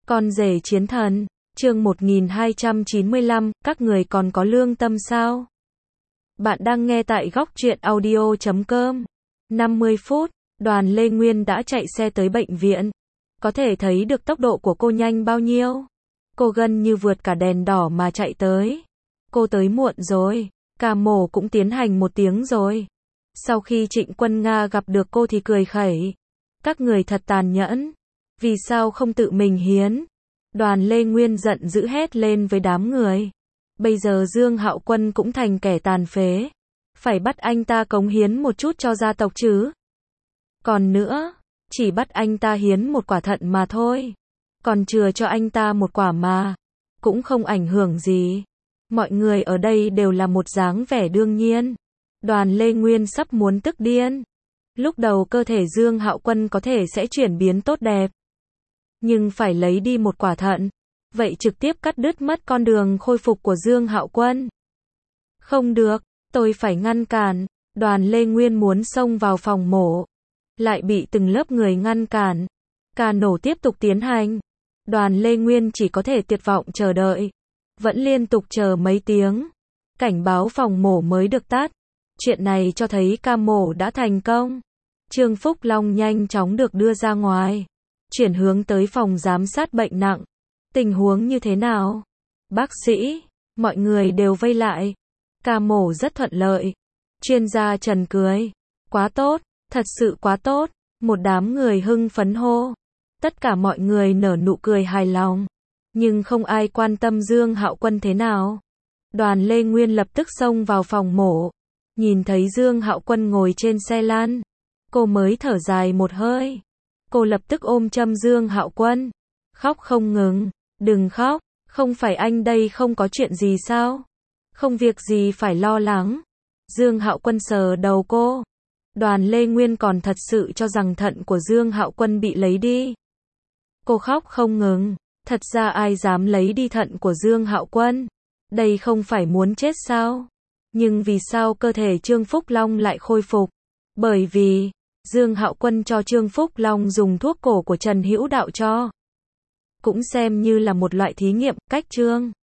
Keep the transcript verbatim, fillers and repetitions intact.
Con rể chiến thần, chương một nghìn hai trăm chín mươi lăm, các người còn có lương tâm sao? Bạn đang nghe tại góc truyện audio chấm com. năm mươi phút, Đoàn Lê Nguyên đã chạy xe tới bệnh viện. Có thể thấy được tốc độ của cô nhanh bao nhiêu. Cô gần như vượt cả đèn đỏ mà chạy tới. Cô tới muộn rồi, ca mổ cũng tiến hành một tiếng rồi. Sau khi Trịnh Quân Nga gặp được cô thì cười khẩy. Các người thật tàn nhẫn. Vì sao không tự mình hiến? Đoàn Lê Nguyên giận dữ hét lên với đám người. Bây giờ Dương Hạo Quân cũng thành kẻ tàn phế. Phải bắt anh ta cống hiến một chút cho gia tộc chứ. Còn nữa, chỉ bắt anh ta hiến một quả thận mà thôi. Còn chừa cho anh ta một quả mà. Cũng không ảnh hưởng gì. Mọi người ở đây đều là một dáng vẻ đương nhiên. Đoàn Lê Nguyên sắp muốn tức điên. Lúc đầu cơ thể Dương Hạo Quân có thể sẽ chuyển biến tốt đẹp. Nhưng phải lấy đi một quả thận. Vậy trực tiếp cắt đứt mất con đường khôi phục của Dương Hạo Quân. Không được, tôi phải ngăn cản. Đoàn Lê Nguyên muốn xông vào phòng mổ. Lại bị từng lớp người ngăn cản. Ca nổ tiếp tục tiến hành. Đoàn Lê Nguyên chỉ có thể tuyệt vọng chờ đợi. Vẫn liên tục chờ mấy tiếng. Cảnh báo phòng mổ mới được tắt. Chuyện này cho thấy ca mổ đã thành công. Trương Phúc Long nhanh chóng được đưa ra ngoài. Chuyển hướng tới phòng giám sát bệnh nặng. Tình huống như thế nào? Bác sĩ, mọi người đều vây lại. Ca mổ rất thuận lợi. Chuyên gia Trần cười. Quá tốt, thật sự quá tốt. Một đám người hưng phấn hô. Tất cả mọi người nở nụ cười hài lòng. Nhưng không ai quan tâm Dương Hạo Quân thế nào. Đoàn Lê Nguyên lập tức xông vào phòng mổ. Nhìn thấy Dương Hạo Quân ngồi trên xe lăn. Cô mới thở dài một hơi. Cô lập tức ôm châm Dương Hạo Quân. Khóc không ngừng. Đừng khóc, không phải anh đây không có chuyện gì sao? Không việc gì phải lo lắng. Dương Hạo Quân sờ đầu cô. Đoàn Lê Nguyên còn thật sự cho rằng thận của Dương Hạo Quân bị lấy đi. Cô khóc không ngừng. Thật ra ai dám lấy đi thận của Dương Hạo Quân? Đây không phải muốn chết sao? Nhưng vì sao cơ thể Trương Phúc Long lại khôi phục? Bởi vì Dương Hạo Quân cho Trương Phúc Long dùng thuốc cổ của Trần Hữu Đạo cho. Cũng xem như là một loại thí nghiệm, cách Trương